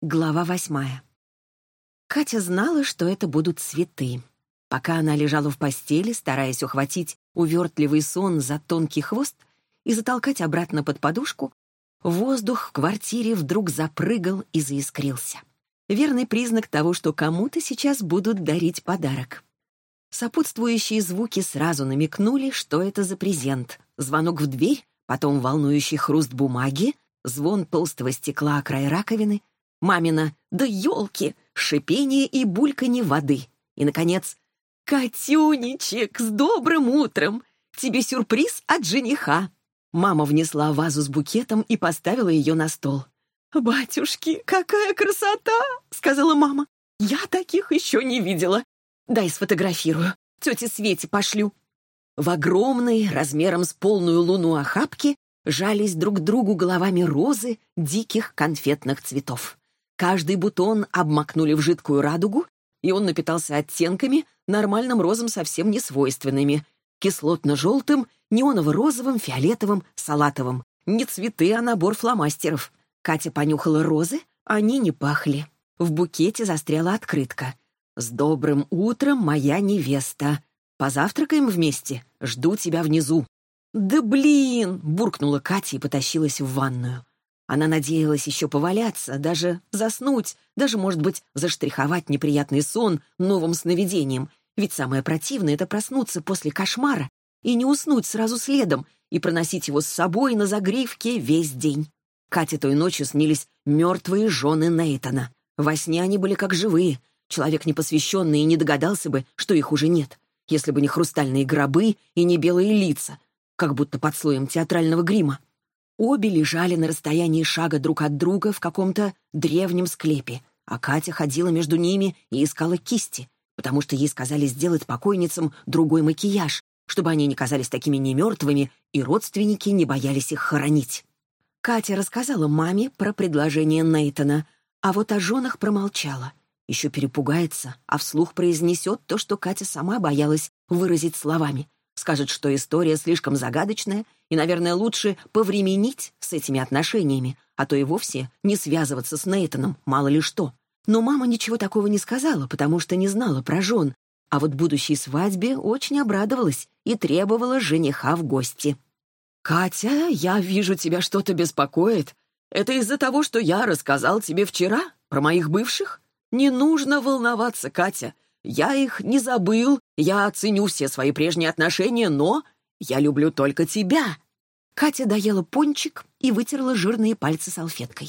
Глава 8. Катя знала, что это будут цветы. Пока она лежала в постели, стараясь ухватить увертливый сон за тонкий хвост и затолкать обратно под подушку, воздух в квартире вдруг запрыгал и заискрился. Верный признак того, что кому-то сейчас будут дарить подарок. Сопутствующие звуки сразу намекнули, что это за презент. Звонок в дверь, потом волнующий хруст бумаги, звон толстого стекла о край раковины, мамина «да елки!» шипение и бульканье воды. И, наконец, «Катюнечек, с добрым утром! Тебе сюрприз от жениха!» Мама внесла вазу с букетом и поставила ее на стол. «Батюшки, какая красота!» — сказала мама. «Я таких еще не видела. Дай сфотографирую, тете Свете пошлю». В огромной, размером с полную луну охапке, жались друг к другу головами розы диких конфетных цветов. Каждый бутон обмакнули в жидкую радугу, и он напитался оттенками, нормальным розам совсем не свойственными. Кислотно-желтым, неоново-розовым, фиолетовым, салатовым. Не цветы, а набор фломастеров. Катя понюхала розы, они не пахли. В букете застряла открытка. «С добрым утром, моя невеста. Позавтракаем вместе? Жду тебя внизу». «Да блин!» — буркнула Катя и потащилась в ванную. Она надеялась еще поваляться, даже заснуть, даже, может быть, заштриховать неприятный сон новым сновидением. Ведь самое противное — это проснуться после кошмара и не уснуть сразу следом, и проносить его с собой на загривке весь день. Кате той ночью снились мертвые жены Нейтана. Во сне они были как живые. Человек непосвященный и не догадался бы, что их уже нет, если бы не хрустальные гробы и не белые лица, как будто под слоем театрального грима. Обе лежали на расстоянии шага друг от друга в каком-то древнем склепе, а Катя ходила между ними и искала кисти, потому что ей сказали сделать покойницам другой макияж, чтобы они не казались такими немертвыми и родственники не боялись их хоронить. Катя рассказала маме про предложение Нейтана, а вот о женах промолчала. Еще перепугается, а вслух произнесет то, что Катя сама боялась выразить словами. Скажет, что история слишком загадочная, и, наверное, лучше повременить с этими отношениями, а то и вовсе не связываться с Нейтаном, мало ли что. Но мама ничего такого не сказала, потому что не знала про жен, а вот будущей свадьбе очень обрадовалась и требовала жениха в гости. «Катя, я вижу, тебя что-то беспокоит. Это из-за того, что я рассказал тебе вчера про моих бывших? Не нужно волноваться, Катя. Я их не забыл, я ценю все свои прежние отношения, но я люблю только тебя». Катя доела пончик и вытерла жирные пальцы салфеткой.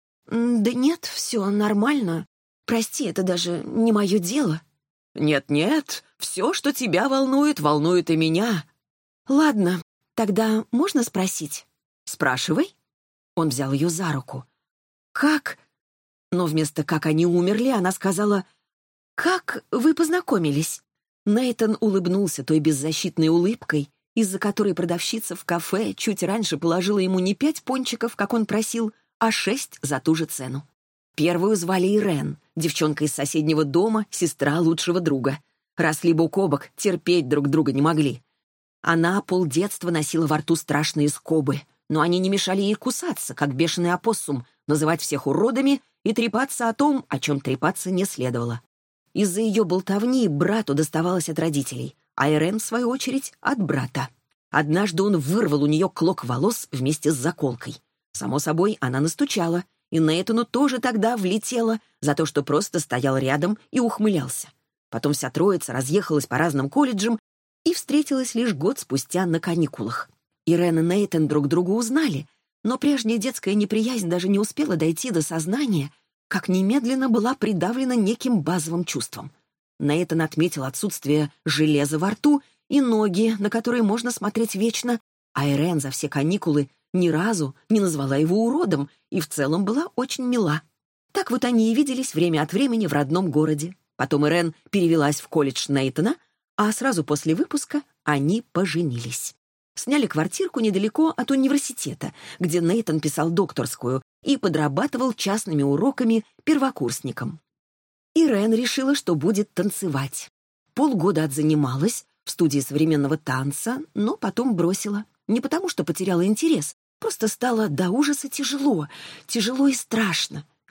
«Да нет, все нормально. Прости, это даже не мое дело». «Нет-нет, все, что тебя волнует, волнует и меня». «Ладно, тогда можно спросить?» «Спрашивай». Он взял ее за руку. «Как?» Но вместо «как они умерли» она сказала «Как вы познакомились?» Нейтан улыбнулся той беззащитной улыбкой, из-за которой продавщица в кафе чуть раньше положила ему не 5 пончиков, как он просил, а 6 за ту же цену. Первую звали Ирен, девчонка из соседнего дома, сестра лучшего друга. Росли бок о бок, терпеть друг друга не могли. Она полдетства носила во рту страшные скобы, но они не мешали ей кусаться, как бешеный опоссум, называть всех уродами и трепаться о том, о чем трепаться не следовало. Из-за ее болтовни брату доставалось от родителей, а Ирен, в свою очередь, от брата. Однажды он вырвал у нее клок волос вместе с заколкой. Само собой, она настучала, и Нейтану тоже тогда влетело за то, что просто стоял рядом и ухмылялся. Потом вся троица разъехалась по разным колледжам и встретилась лишь год спустя на каникулах. Ирен и Нейтан друг друга узнали, но прежняя детская неприязнь даже не успела дойти до сознания, как немедленно была придавлена неким базовым чувством. Нейтан отметил отсутствие железа во рту и ноги, на которые можно смотреть вечно, а Ирен за все каникулы ни разу не назвала его уродом и в целом была очень мила. Так вот они и виделись время от времени в родном городе. Потом Ирен перевелась в колледж Нейтана, а сразу после выпуска они поженились. Сняли квартирку недалеко от университета, где Нейтан писал докторскую и подрабатывал частными уроками первокурсникам. Ирен решила, что будет танцевать. Полгода отзанималась в студии современного танца, но потом бросила. Не потому, что потеряла интерес, просто стало до ужаса тяжело и страшно.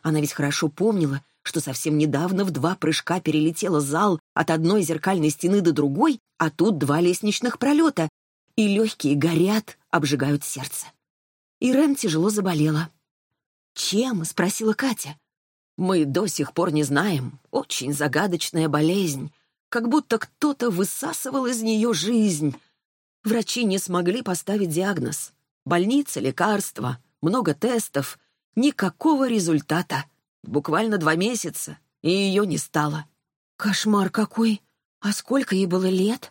Она ведь хорошо помнила, что совсем недавно в 2 прыжка перелетела зал от одной зеркальной стены до другой, а тут 2 лестничных пролета, и легкие горят, обжигают сердце. Ирен тяжело заболела. «Чем?» — спросила Катя. «Мы до сих пор не знаем. Очень загадочная болезнь. Как будто кто-то высасывал из нее жизнь. Врачи не смогли поставить диагноз. Больница, лекарства, много тестов. Никакого результата. Буквально 2 месяца, и ее не стало». «Кошмар какой! А сколько ей было лет?»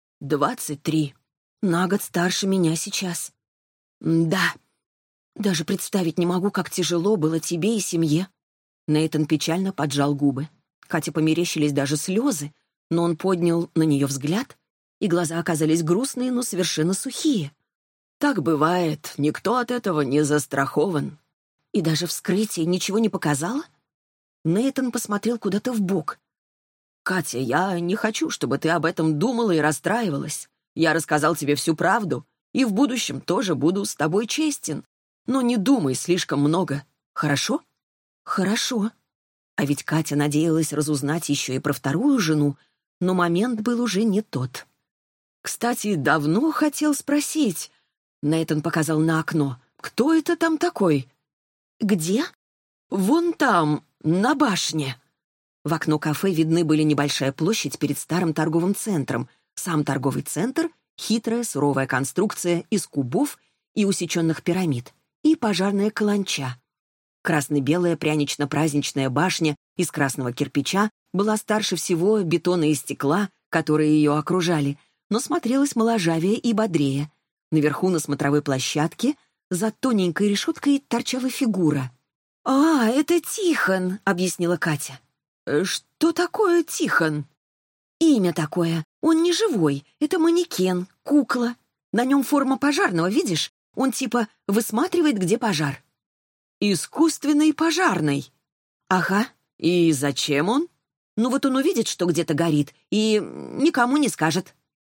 23. На год старше меня сейчас. Да. Даже представить не могу, как тяжело было тебе и семье. Нейтан печально поджал губы. Кате померещились даже слезы, но он поднял на нее взгляд, и глаза оказались грустные, но совершенно сухие. «Так бывает, никто от этого не застрахован». «И даже вскрытие ничего не показало?» Нейтан посмотрел куда-то вбок. «Катя, я не хочу, чтобы ты об этом думала и расстраивалась. Я рассказал тебе всю правду, и в будущем тоже буду с тобой честен. Но не думай слишком много, хорошо?» «Хорошо». А ведь Катя надеялась разузнать еще и про вторую жену, но момент был уже не тот. «Кстати, давно хотел спросить». Нейтан показал на окно. «Кто это там такой?» «Где?» «Вон там, на башне». В окно кафе видны были небольшая площадь перед старым торговым центром, сам торговый центр, хитрая суровая конструкция из кубов и усеченных пирамид, и пожарная каланча. Красно-белая прянично-праздничная башня из красного кирпича была старше всего бетона и стекла, которые ее окружали, но смотрелась моложавее и бодрее. Наверху на смотровой площадке за тоненькой решеткой торчала фигура. «А, это Тихон», — объяснила Катя. «Что такое Тихон?» «Имя такое. Он не живой. Это манекен, кукла. На нем форма пожарного, видишь? Он типа высматривает, где пожар». «Искусственный пожарный?» «Ага. И зачем он?» «Ну вот он увидит, что где-то горит, и никому не скажет».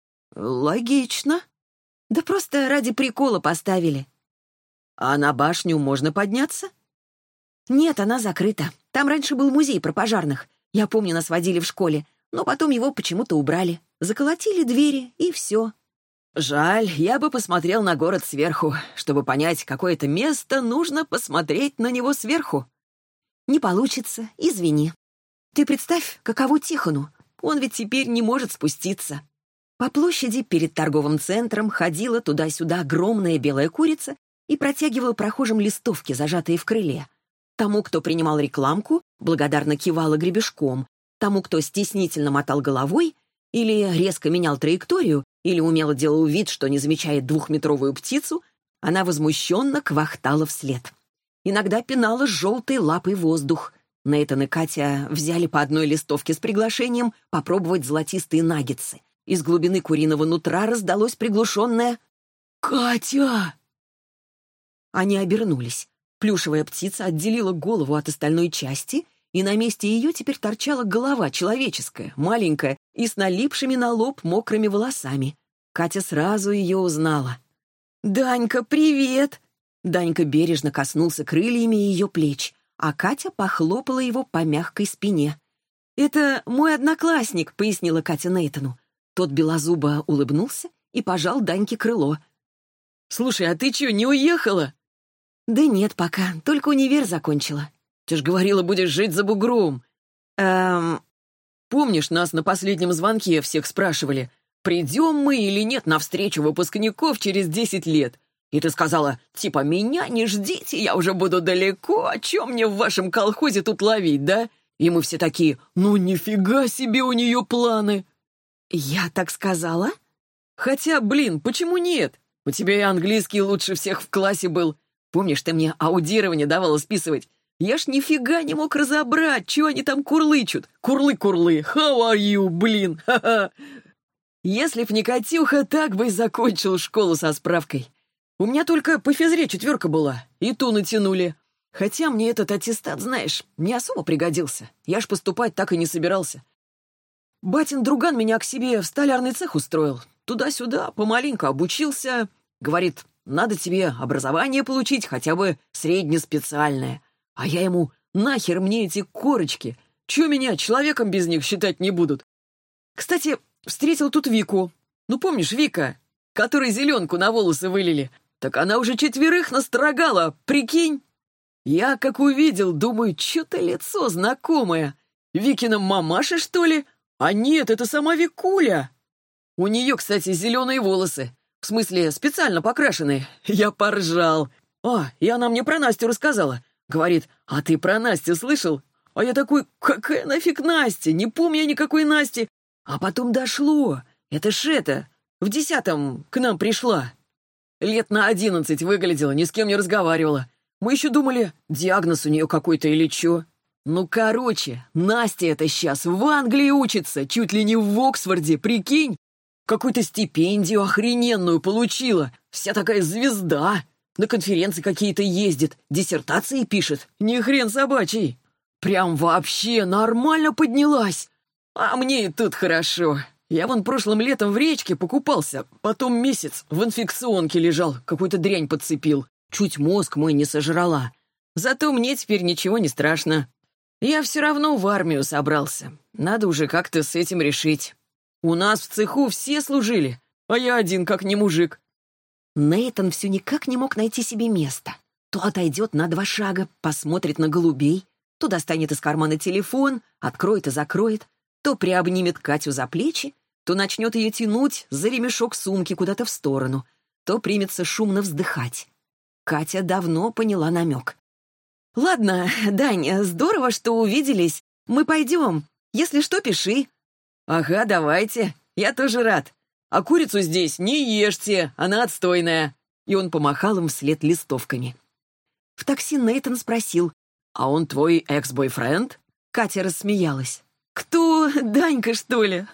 «Логично». «Да просто ради прикола поставили». «А на башню можно подняться?» «Нет, она закрыта. Там раньше был музей про пожарных. Я помню, нас водили в школе, но потом его почему-то убрали. Заколотили двери, и все». «Жаль, я бы посмотрел на город сверху. Чтобы понять, какое это место, нужно посмотреть на него сверху». «Не получится, извини. Ты представь, каково Тихону. Он ведь теперь не может спуститься». По площади перед торговым центром ходила туда-сюда огромная белая курица и протягивала прохожим листовки, зажатые в крыле. Тому, кто принимал рекламку, благодарно кивала гребешком. Тому, кто стеснительно мотал головой или резко менял траекторию, или умело делал вид, что не замечает 2-метровую птицу, она возмущенно квахтала вслед. Иногда пинала с желтой лапой воздух. Нейтан и Катя взяли по одной листовке с приглашением попробовать золотистые наггетсы. Из глубины куриного нутра раздалось приглушенное «Катя!». Они обернулись. Плюшевая птица отделила голову от остальной части, и на месте ее теперь торчала голова человеческая, маленькая и с налипшими на лоб мокрыми волосами. Катя сразу ее узнала. «Данька, привет!» Данька бережно коснулся крыльями ее плеч, а Катя похлопала его по мягкой спине. «Это мой одноклассник», — пояснила Катя Нейтану. Тот белозубо улыбнулся и пожал Даньке крыло. «Слушай, а ты чё, не уехала?» «Да нет пока, только универ закончила». «Ты ж говорила, будешь жить за бугром». Помнишь, нас на последнем звонке всех спрашивали, придем мы или нет на встречу выпускников через 10 лет? И ты сказала, типа, меня не ждите, я уже буду далеко, о чем мне в вашем колхозе тут ловить, да? И мы все такие, ну нифига себе у нее планы». «Я так сказала?» «Хотя, блин, почему нет? У тебя и английский лучше всех в классе был. Помнишь, ты мне аудирование давала списывать? Я ж нифига не мог разобрать, чего они там курлычут. Курлы-курлы, how are you, блин, ха-ха. Если б не Катюха, так бы и закончил школу со справкой. У меня только по физре 4 была, и ту натянули. Хотя мне этот аттестат, знаешь, не особо пригодился. Я ж поступать так и не собирался. Батин друган меня к себе в столярный цех устроил. Туда-сюда, помаленьку обучился. Говорит, надо тебе образование получить, хотя бы среднеспециальное. А я ему, Нахер мне эти корочки? Чё меня человеком без них считать не будут? Кстати, встретил тут Вику. Ну, помнишь, Вика, которой зеленку на волосы вылили? Так она уже 4 настрогала, прикинь? Я как увидел, думаю, чё-то лицо знакомое. Викина мамаша, что ли? А нет, это сама Викуля. У нее, кстати, зеленые волосы. В смысле, специально покрашенные. Я поржал. И она мне про Настю рассказала. Говорит, а ты про Настю слышал? А я такой, какая нафиг Настя? Не помню я никакой Насти. А потом дошло. Это ж это, в 10-м к нам пришла. Лет на 11 выглядела, ни с кем не разговаривала. Мы еще думали, диагноз у нее какой-то или чё. Ну, короче, Настя это сейчас в Англии учится, чуть ли не в Оксфорде, прикинь. Какую-то стипендию охрененную получила. Вся такая звезда. На конференции какие-то ездит, диссертации пишет. Ни хрен собачий. Прям вообще нормально поднялась. А мне и тут хорошо. Я вон прошлым летом в речке покупался, потом месяц в инфекционке лежал, какую-то дрянь подцепил. Чуть мозг мой не сожрала. Зато мне теперь ничего не страшно. Я все равно в армию собрался. Надо уже как-то с этим решить. У нас в цеху все служили, а я один как не мужик. Нейтан все никак не мог найти себе места. То отойдет на 2 шага, посмотрит на голубей, то достанет из кармана телефон, откроет и закроет, то приобнимет Катю за плечи, то начнет ее тянуть за ремешок сумки куда-то в сторону, то примется шумно вздыхать. Катя давно поняла намек. «Ладно, Дань, здорово, что увиделись. Мы пойдем. Если что, пиши». Ага, давайте. Я тоже рад. А курицу здесь не ешьте, она отстойная. И он помахал им вслед листовками. В такси Нейтан спросил: «А он твой экс-бойфренд?» Катя рассмеялась. «Кто? Данька, что ли?»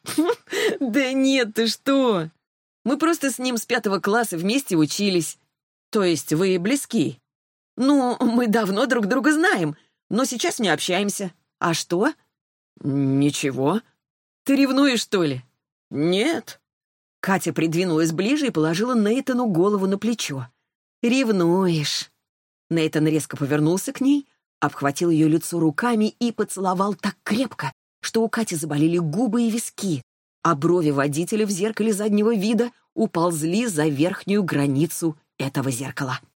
«Да нет, ты что? Мы просто с ним с 5 класса вместе учились. То есть вы близки? Ну, мы давно друг друга знаем, но сейчас не общаемся. А что?» «Ничего. Ты ревнуешь, что ли?» «Нет». Катя придвинулась ближе и положила Нейтану голову на плечо. «Ревнуешь». Нейтан резко повернулся к ней, обхватил ее лицо руками и поцеловал так крепко, что у Кати заболели губы и виски, а брови водителя в зеркале заднего вида уползли за верхнюю границу этого зеркала.